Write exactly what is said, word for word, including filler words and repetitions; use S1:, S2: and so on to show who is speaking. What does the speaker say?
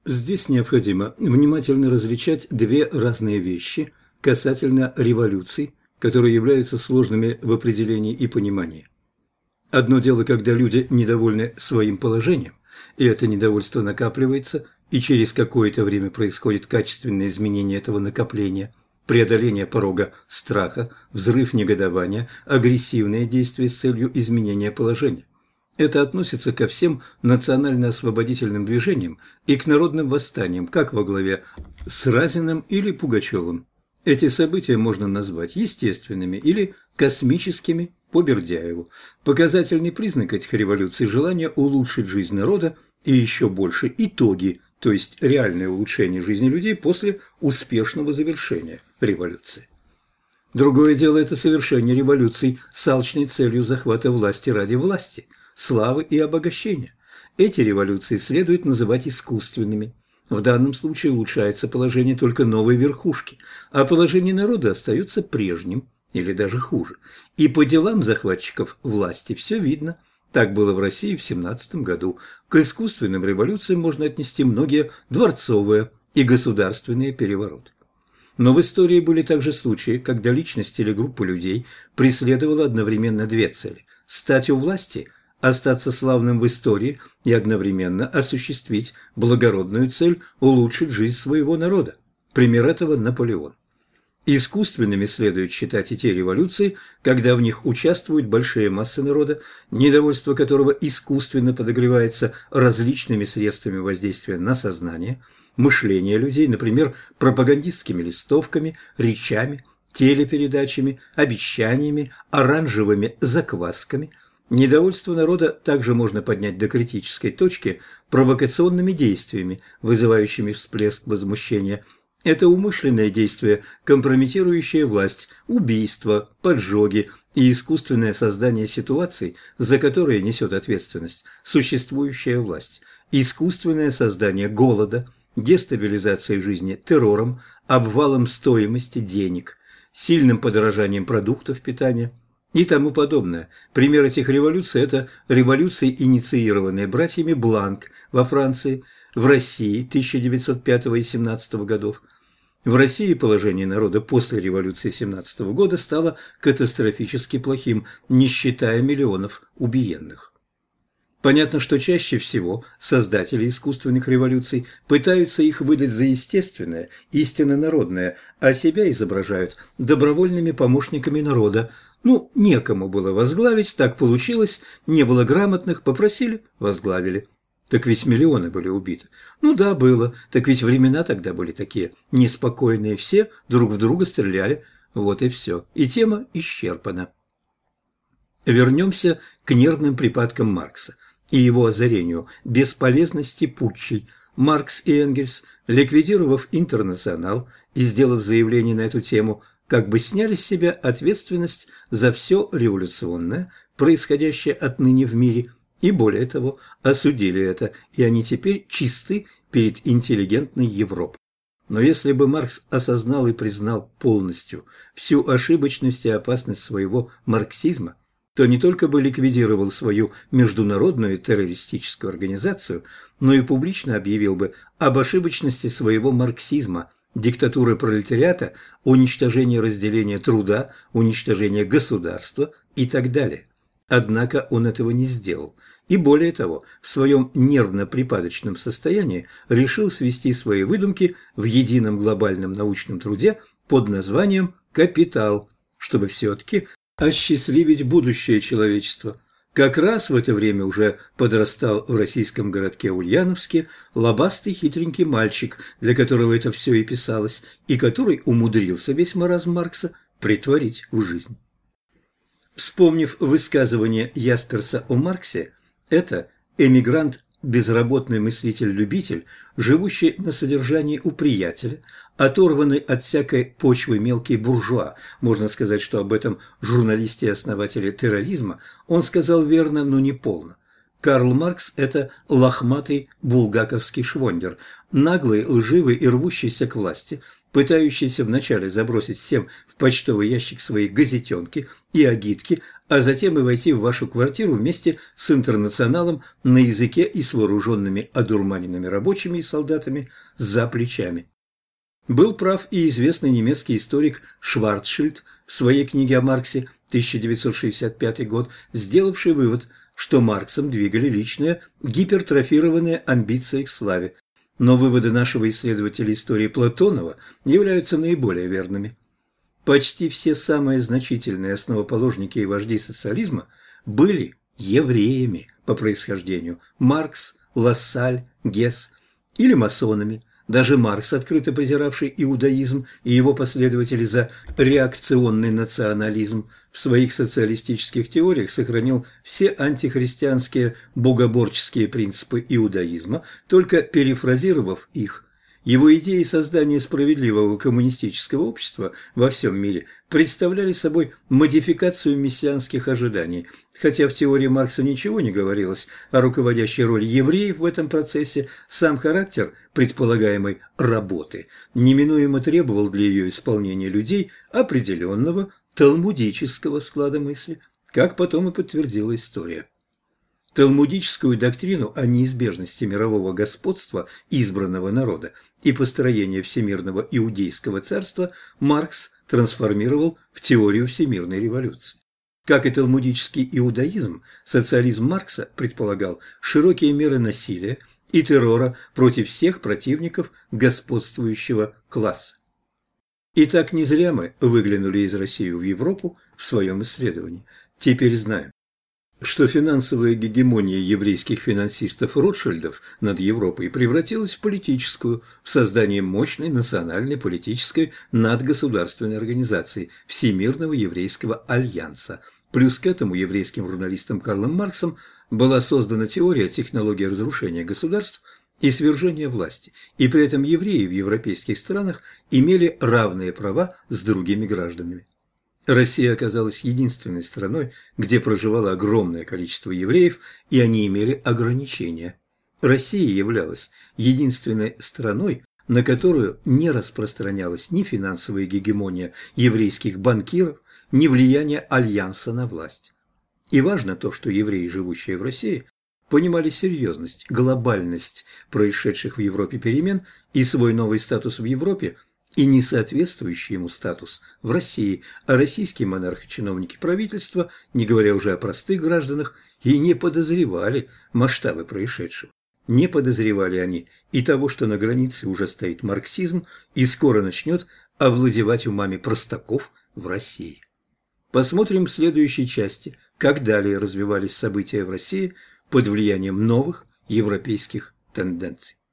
S1: Здесь необходимо внимательно различать две разные вещи касательно революций, которые являются сложными в определении и понимании. Одно дело, когда люди недовольны своим положением, и это недовольство накапливается, и через какое-то время происходит качественное изменение этого накопления, преодоление порога страха, взрыв негодования, агрессивные действия с целью изменения положения. Это относится ко всем национально-освободительным движениям и к народным восстаниям, как во главе с Разиным или Пугачевым. Эти события можно назвать естественными или космическими по Бердяеву. Показательный признак этих революций – желание улучшить жизнь народа и еще больше итоги, то есть реальное улучшение жизни людей после успешного завершения революции. Другое дело – это совершение революций с алчной целью захвата власти ради власти, славы и обогащения. Эти революции следует называть искусственными. В данном случае улучшается положение только новой верхушки, а положение народа остается прежним или даже хуже. И по делам захватчиков власти все видно. Так было в России в семнадцатом году. К искусственным революциям можно отнести многие дворцовые и государственные перевороты. Но в истории были также случаи, когда личность или группа людей преследовала одновременно две цели – стать у власти, остаться славным в истории и одновременно осуществить благородную цель – улучшить жизнь своего народа. Пример этого – Наполеон. Искусственными следует считать и те революции, когда в них участвуют большие массы народа, недовольство которого искусственно подогревается различными средствами воздействия на сознание, мышление людей, например, пропагандистскими листовками, речами, телепередачами, обещаниями, оранжевыми заквасками. Недовольство народа также можно поднять до критической точки провокационными действиями, вызывающими всплеск возмущения. Это умышленное действие, компрометирующее власть, убийства, поджоги и искусственное создание ситуаций, за которые несет ответственность существующая власть, искусственное создание голода, дестабилизацией жизни террором, обвалом стоимости денег, сильным подорожанием продуктов питания и тому подобное. Пример этих революций – это революции, инициированные братьями Бланк во Франции, в России тысяча девятьсот пятого и семнадцатого годов. В России положение народа после революции семнадцатого года стало катастрофически плохим, не считая миллионов убиенных. Понятно, что чаще всего создатели искусственных революций пытаются их выдать за естественное, истинно народное, а себя изображают добровольными помощниками народа. Ну, некому было возглавить, так получилось, не было грамотных, попросили, возглавили. Так ведь миллионы были убиты. Ну да, было. Так ведь времена тогда были такие неспокойные. Все друг в друга стреляли. Вот и все. И тема исчерпана. Вернемся к нервным припадкам Маркса и его озарению бесполезности путчей. Маркс и Энгельс, ликвидировав Интернационал и сделав заявление на эту тему, как бы сняли с себя ответственность за все революционное, происходящее отныне в мире, и более того, осудили это, и они теперь чисты перед интеллигентной Европой. Но если бы Маркс осознал и признал полностью всю ошибочность и опасность своего марксизма, то не только бы ликвидировал свою международную террористическую организацию, но и публично объявил бы об ошибочности своего марксизма, диктатуры пролетариата, уничтожения разделения труда, уничтожения государства и так далее. Однако он этого не сделал, и более того, в своем нервно-припадочном состоянии решил свести свои выдумки в едином глобальном научном труде под названием «Капитал», чтобы все-таки осчастливить будущее человечества. Как раз в это время уже подрастал в российском городке Ульяновске лобастый хитренький мальчик, для которого это все и писалось, и который умудрился весь маразм Маркса претворить в жизнь. Вспомнив высказывание Ясперса о Марксе, это эмигрант, безработный мыслитель-любитель, живущий на содержании у приятеля, оторванный от всякой почвы мелкий буржуа, можно сказать, что об этом журналисте и основателе терроризма он сказал верно, но не полно. Карл Маркс – это лохматый булгаковский швондер, наглый, лживый и рвущийся к власти, пытающийся вначале забросить всем в почтовый ящик свои газетенки и агитки, а затем и войти в вашу квартиру вместе с интернационалом на языке и с вооруженными одурманенными рабочими и солдатами за плечами. Был прав и известный немецкий историк Шварцшильд в своей книге о Марксе тысяча девятьсот шестьдесят пятый год, сделавший вывод, что Марксом двигали личные гипертрофированные амбиции к славе. Но выводы нашего исследователя истории Платонова являются наиболее верными. Почти все самые значительные основоположники и вожди социализма были евреями по происхождению – Маркс, Лассаль, Гесс, или масонами. Даже Маркс, открыто презиравший иудаизм и его последователи за реакционный национализм, в своих социалистических теориях сохранил все антихристианские богоборческие принципы иудаизма, только перефразировав их. Его идеи создания справедливого коммунистического общества во всем мире представляли собой модификацию мессианских ожиданий. Хотя в теории Маркса ничего не говорилось о руководящей роли евреев в этом процессе, сам характер предполагаемой работы неминуемо требовал для ее исполнения людей определенного талмудического склада мысли, как потом и подтвердила история. Талмудическую доктрину о неизбежности мирового господства избранного народа и построения всемирного иудейского царства Маркс трансформировал в теорию всемирной революции. Как и талмудический иудаизм, социализм Маркса предполагал широкие меры насилия и террора против всех противников господствующего класса. И так не зря мы выглянули из России в Европу в своем исследовании. Теперь знаем, что финансовая гегемония еврейских финансистов-ротшильдов над Европой превратилась в политическую, в создание мощной национальной политической надгосударственной организации Всемирного еврейского альянса. Плюс к этому еврейским журналистом Карлом Марксом была создана теория технологии разрушения государств и свержения власти, и при этом евреи в европейских странах имели равные права с другими гражданами. Россия оказалась единственной страной, где проживало огромное количество евреев, и они имели ограничения. Россия являлась единственной страной, на которую не распространялась ни финансовая гегемония еврейских банкиров, ни влияние альянса на власть. И важно то, что евреи, живущие в России, понимали серьезность, глобальность происшедших в Европе перемен и свой новый статус в Европе, и несоответствующий ему статус в России, а российские монархи, чиновники правительства, не говоря уже о простых гражданах, и не подозревали масштабы происшедшего. Не подозревали они и того, что на границе уже стоит марксизм и скоро начнет овладевать умами простаков в России. Посмотрим в следующей части, как далее развивались события в России под влиянием новых европейских тенденций.